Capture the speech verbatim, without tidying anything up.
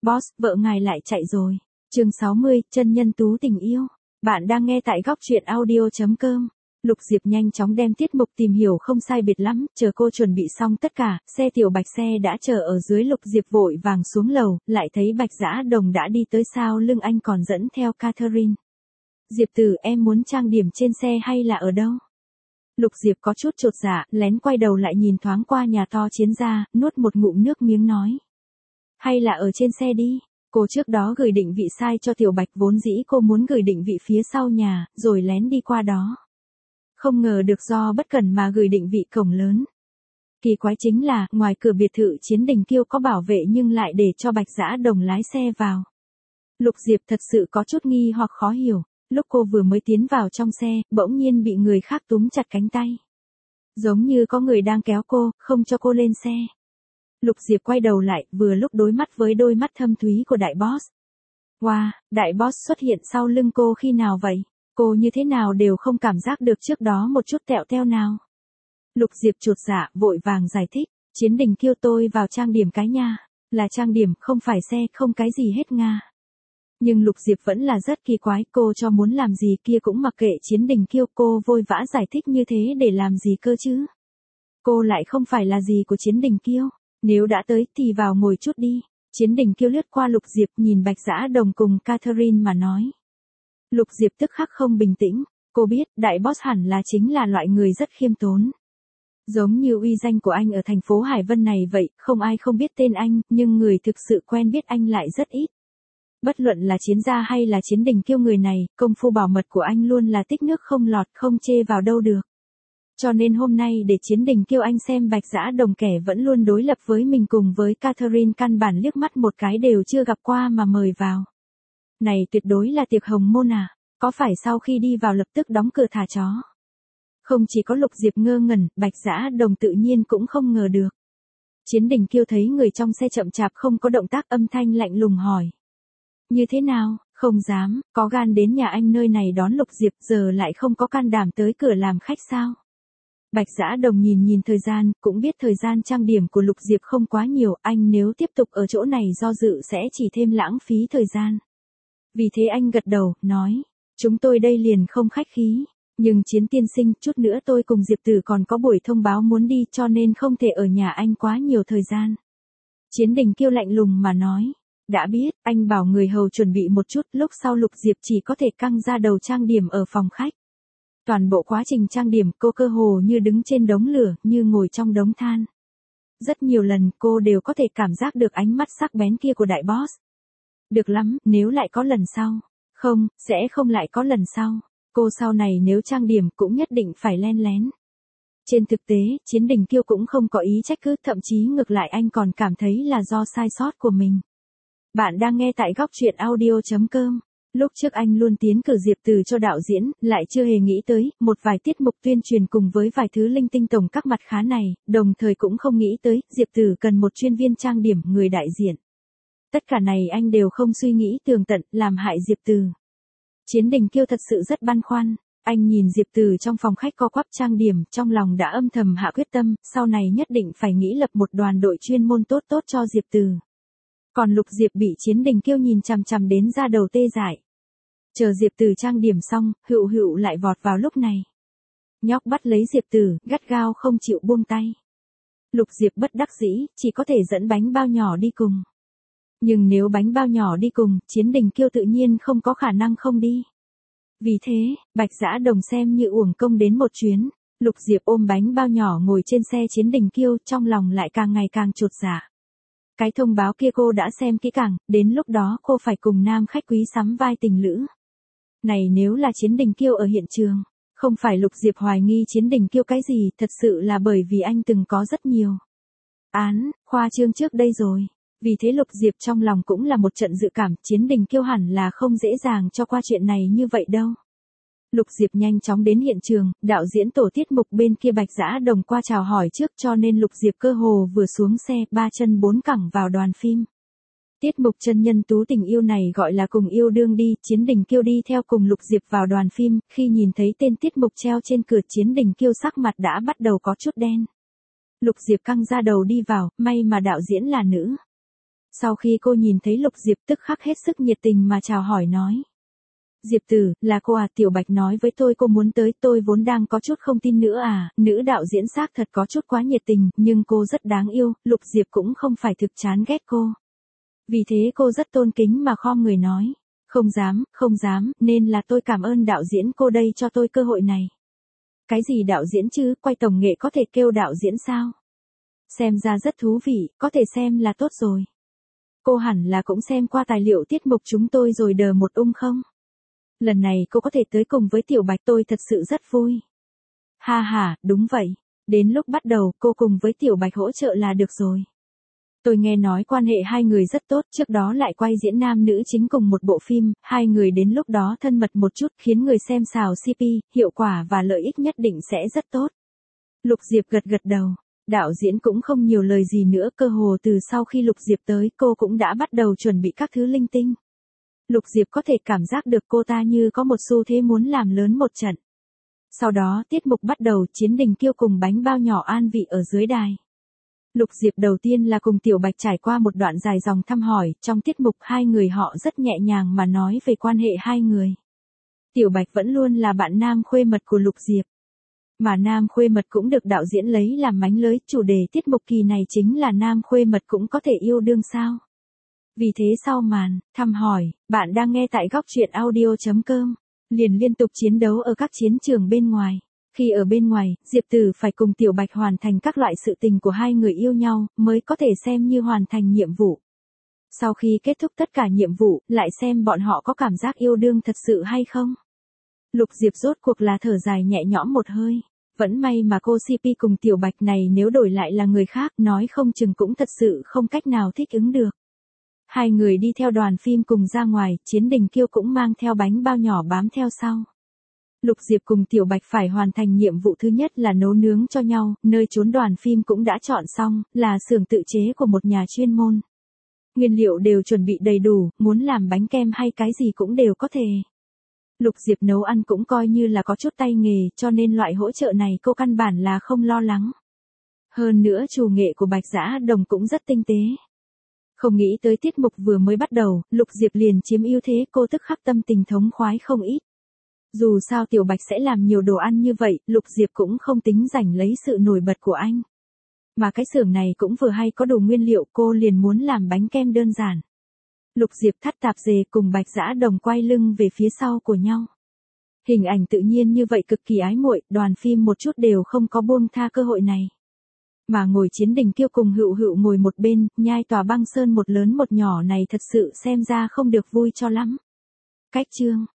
Boss, vợ ngài lại chạy rồi. Chương sáu mươi, chân nhân tú tình yêu. Bạn đang nghe tại góc truyện audio chấm com. Lục Diệp nhanh chóng đem tiết mục tìm hiểu không sai biệt lắm, chờ cô chuẩn bị xong tất cả, xe tiểu bạch xe đã chờ ở dưới. Lục Diệp vội vàng xuống lầu, lại thấy Bạch Dã Đồng đã đi tới, sau lưng anh còn dẫn theo Catherine. Diệp Tử, em muốn trang điểm trên xe hay là ở đâu? Lục Diệp có chút chột dạ, lén quay đầu lại nhìn thoáng qua nhà to Chiến gia, nuốt một ngụm nước miếng nói. Hay là ở trên xe đi, cô trước đó gửi định vị sai cho Tiểu Bạch, vốn dĩ cô muốn gửi định vị phía sau nhà, rồi lén đi qua đó. Không ngờ được do bất cẩn mà gửi định vị cổng lớn. Kỳ quái chính là, ngoài cửa biệt thự Chiến Đình Kiêu có bảo vệ nhưng lại để cho Bạch Dã Đồng lái xe vào. Lục Diệp thật sự có chút nghi hoặc khó hiểu, lúc cô vừa mới tiến vào trong xe, bỗng nhiên bị người khác túm chặt cánh tay. Giống như có người đang kéo cô, không cho cô lên xe. Lục Diệp quay đầu lại, vừa lúc đối mắt với đôi mắt thâm thúy của đại boss. Wow, đại boss xuất hiện sau lưng cô khi nào vậy? Cô như thế nào đều không cảm giác được trước đó một chút tẹo teo nào. Lục Diệp chột dạ, vội vàng giải thích. Chiến Đình Kiêu, tôi vào trang điểm cái nha. Là trang điểm, không phải xe, không cái gì hết nga. Nhưng Lục Diệp vẫn là rất kỳ quái, cô cho muốn làm gì kia cũng mặc kệ Chiến Đình Kiêu, cô vội vã giải thích như thế để làm gì cơ chứ? Cô lại không phải là gì của Chiến Đình Kiêu, nếu đã tới thì vào ngồi chút đi. Chiến Đình Kiêu lướt qua Lục Diệp, nhìn Bạch Dã Đồng cùng Catherine mà nói. Lục Diệp tức khắc không bình tĩnh, cô biết đại boss hẳn là chính là loại người rất khiêm tốn. Giống như uy danh của anh ở thành phố Hải Vân này vậy, không ai không biết tên anh, nhưng người thực sự quen biết anh lại rất ít. Bất luận là Chiến gia hay là Chiến Đình Kiêu, người này, công phu bảo mật của anh luôn là tích nước không lọt, không chê vào đâu được. Cho nên hôm nay để Chiến Đình Kiêu anh xem Bạch Dã Đồng, kẻ vẫn luôn đối lập với mình cùng với Catherine, căn bản liếc mắt một cái đều chưa gặp qua mà mời vào. Này tuyệt đối là tiệc hồng môn à, có phải sau khi đi vào lập tức đóng cửa thả chó? Không chỉ có Lục Diệp ngơ ngẩn, Bạch Dã Đồng tự nhiên cũng không ngờ được. Chiến Đình Kiêu thấy người trong xe chậm chạp không có động tác, âm thanh lạnh lùng hỏi. Như thế nào, không dám, có gan đến nhà anh nơi này đón Lục Diệp, giờ lại không có can đảm tới cửa làm khách sao? Bạch Dã Đồng nhìn nhìn thời gian, cũng biết thời gian trang điểm của Lục Diệp không quá nhiều, anh nếu tiếp tục ở chỗ này do dự sẽ chỉ thêm lãng phí thời gian. Vì thế anh gật đầu, nói, chúng tôi đây liền không khách khí, nhưng Chiến tiên sinh, chút nữa tôi cùng Diệp Tử còn có buổi thông báo muốn đi, cho nên không thể ở nhà anh quá nhiều thời gian. Chiến Đình Kiêu lạnh lùng mà nói, đã biết, anh bảo người hầu chuẩn bị một chút, lúc sau Lục Diệp chỉ có thể căng ra đầu trang điểm ở phòng khách. Toàn bộ quá trình trang điểm cô cơ hồ như đứng trên đống lửa, như ngồi trong đống than. Rất nhiều lần cô đều có thể cảm giác được ánh mắt sắc bén kia của đại boss. Được lắm, nếu lại có lần sau. Không, sẽ không lại có lần sau. Cô sau này nếu trang điểm cũng nhất định phải len lén. Trên thực tế, Chiến Đình Kiêu cũng không có ý trách cứ, thậm chí ngược lại anh còn cảm thấy là do sai sót của mình. Bạn đang nghe tại góc truyện audio chấm com. Lúc trước anh luôn tiến cử Diệp Tử cho đạo diễn, lại chưa hề nghĩ tới, một vài tiết mục tuyên truyền cùng với vài thứ linh tinh tổng các mặt khá này, đồng thời cũng không nghĩ tới, Diệp Tử cần một chuyên viên trang điểm, người đại diện. Tất cả này anh đều không suy nghĩ tường tận, làm hại Diệp Tử. Chiến Đình Kiêu thật sự rất băn khoăn, anh nhìn Diệp Tử trong phòng khách co quắp trang điểm, trong lòng đã âm thầm hạ quyết tâm, sau này nhất định phải nghĩ lập một đoàn đội chuyên môn tốt tốt cho Diệp Tử. Còn Lục Diệp bị Chiến Đình Kiêu nhìn chằm chằm đến da đầu tê dại. Chờ Diệp Tử trang điểm xong, Hựu Hựu lại vọt vào lúc này. Nhóc bắt lấy Diệp Tử, gắt gao không chịu buông tay. Lục Diệp bất đắc dĩ, chỉ có thể dẫn bánh bao nhỏ đi cùng. Nhưng nếu bánh bao nhỏ đi cùng, Chiến Đình Kiêu tự nhiên không có khả năng không đi. Vì thế, Bạch Dã Đồng xem như uổng công đến một chuyến. Lục Diệp ôm bánh bao nhỏ ngồi trên xe Chiến Đình Kiêu, trong lòng lại càng ngày càng chột dạ. Cái thông báo kia cô đã xem kỹ càng, đến lúc đó cô phải cùng nam khách quý sắm vai tình lữ. Này nếu là Chiến Đình Kiêu ở hiện trường, không phải Lục Diệp hoài nghi Chiến Đình Kiêu cái gì, thật sự là bởi vì anh từng có rất nhiều án, khoa trương trước đây rồi. Vì thế Lục Diệp trong lòng cũng là một trận dự cảm, Chiến Đình Kiêu hẳn là không dễ dàng cho qua chuyện này như vậy đâu. Lục Diệp nhanh chóng đến hiện trường, đạo diễn tổ tiết mục bên kia Bạch Dã Đồng qua chào hỏi trước, cho nên Lục Diệp cơ hồ vừa xuống xe, ba chân bốn cẳng vào đoàn phim. Tiết mục chân nhân tú tình yêu này gọi là Cùng Yêu Đương Đi, Chiến Đình Kiêu đi theo cùng Lục Diệp vào đoàn phim, khi nhìn thấy tên tiết mục treo trên cửa, Chiến Đình Kiêu sắc mặt đã bắt đầu có chút đen. Lục Diệp căng ra đầu đi vào, may mà đạo diễn là nữ. Sau khi cô nhìn thấy Lục Diệp tức khắc hết sức nhiệt tình mà chào hỏi nói. Diệp tử, là cô à, Tiểu Bạch nói với tôi cô muốn tới, tôi vốn đang có chút không tin nữa à, nữ đạo diễn xác thật có chút quá nhiệt tình, nhưng cô rất đáng yêu, Lục Diệp cũng không phải thực chán ghét cô. Vì thế cô rất tôn kính mà khom người nói. Không dám, không dám, nên là tôi cảm ơn đạo diễn cô đây cho tôi cơ hội này. Cái gì đạo diễn chứ, quay tổng nghệ có thể kêu đạo diễn sao? Xem ra rất thú vị, có thể xem là tốt rồi. Cô hẳn là cũng xem qua tài liệu tiết mục chúng tôi rồi đờ một ung không? Lần này cô có thể tới cùng với Tiểu Bạch tôi thật sự rất vui. Ha ha, đúng vậy. Đến lúc bắt đầu cô cùng với Tiểu Bạch hỗ trợ là được rồi. Tôi nghe nói quan hệ hai người rất tốt, trước đó lại quay diễn nam nữ chính cùng một bộ phim, hai người đến lúc đó thân mật một chút khiến người xem xào xê pê, hiệu quả và lợi ích nhất định sẽ rất tốt. Lục Diệp gật gật đầu, đạo diễn cũng không nhiều lời gì nữa, cơ hồ từ sau khi Lục Diệp tới cô cũng đã bắt đầu chuẩn bị các thứ linh tinh. Lục Diệp có thể cảm giác được cô ta như có một xu thế muốn làm lớn một trận. Sau đó tiết mục bắt đầu, Chiến Đình Kiêu cùng bánh bao nhỏ an vị ở dưới đài. Lục Diệp đầu tiên là cùng Tiểu Bạch trải qua một đoạn dài dòng thăm hỏi, trong tiết mục hai người họ rất nhẹ nhàng mà nói về quan hệ hai người. Tiểu Bạch vẫn luôn là bạn nam khuê mật của Lục Diệp. Mà nam khuê mật cũng được đạo diễn lấy làm mánh lới, chủ đề tiết mục kỳ này chính là nam khuê mật cũng có thể yêu đương sao. Vì thế sau màn, thăm hỏi, bạn đang nghe tại góc truyện audio chấm com, liền liên tục chiến đấu ở các chiến trường bên ngoài. Khi ở bên ngoài, Diệp Tử phải cùng Tiểu Bạch hoàn thành các loại sự tình của hai người yêu nhau, mới có thể xem như hoàn thành nhiệm vụ. Sau khi kết thúc tất cả nhiệm vụ, lại xem bọn họ có cảm giác yêu đương thật sự hay không. Lục Diệp rốt cuộc là thở dài nhẹ nhõm một hơi. Vẫn may mà cô xê pê cùng Tiểu Bạch này nếu đổi lại là người khác, nói không chừng cũng thật sự không cách nào thích ứng được. Hai người đi theo đoàn phim cùng ra ngoài, Chiến Đình Kiêu cũng mang theo bánh bao nhỏ bám theo sau. Lục Diệp cùng Tiểu Bạch phải hoàn thành nhiệm vụ thứ nhất là nấu nướng cho nhau, nơi trốn đoàn phim cũng đã chọn xong, là xưởng tự chế của một nhà chuyên môn. Nguyên liệu đều chuẩn bị đầy đủ, muốn làm bánh kem hay cái gì cũng đều có thể. Lục Diệp nấu ăn cũng coi như là có chút tay nghề, cho nên loại hỗ trợ này cô căn bản là không lo lắng. Hơn nữa chủ nghệ của Bạch Dã Đồng cũng rất tinh tế. Không nghĩ tới tiết mục vừa mới bắt đầu, Lục Diệp liền chiếm ưu thế, cô tức khắc tâm tình thống khoái không ít. Dù sao Tiểu Bạch sẽ làm nhiều đồ ăn như vậy, Lục Diệp cũng không tính giành lấy sự nổi bật của anh. Mà cái xưởng này cũng vừa hay có đủ nguyên liệu, cô liền muốn làm bánh kem đơn giản. Lục Diệp thắt tạp dề cùng Bạch Dã Đồng quay lưng về phía sau của nhau. Hình ảnh tự nhiên như vậy cực kỳ ái muội, đoàn phim một chút đều không có buông tha cơ hội này. Mà ngồi Chiến Đình Kiêu cùng Hựu Hựu ngồi một bên, nhai tòa băng sơn một lớn một nhỏ này thật sự xem ra không được vui cho lắm. Cách chương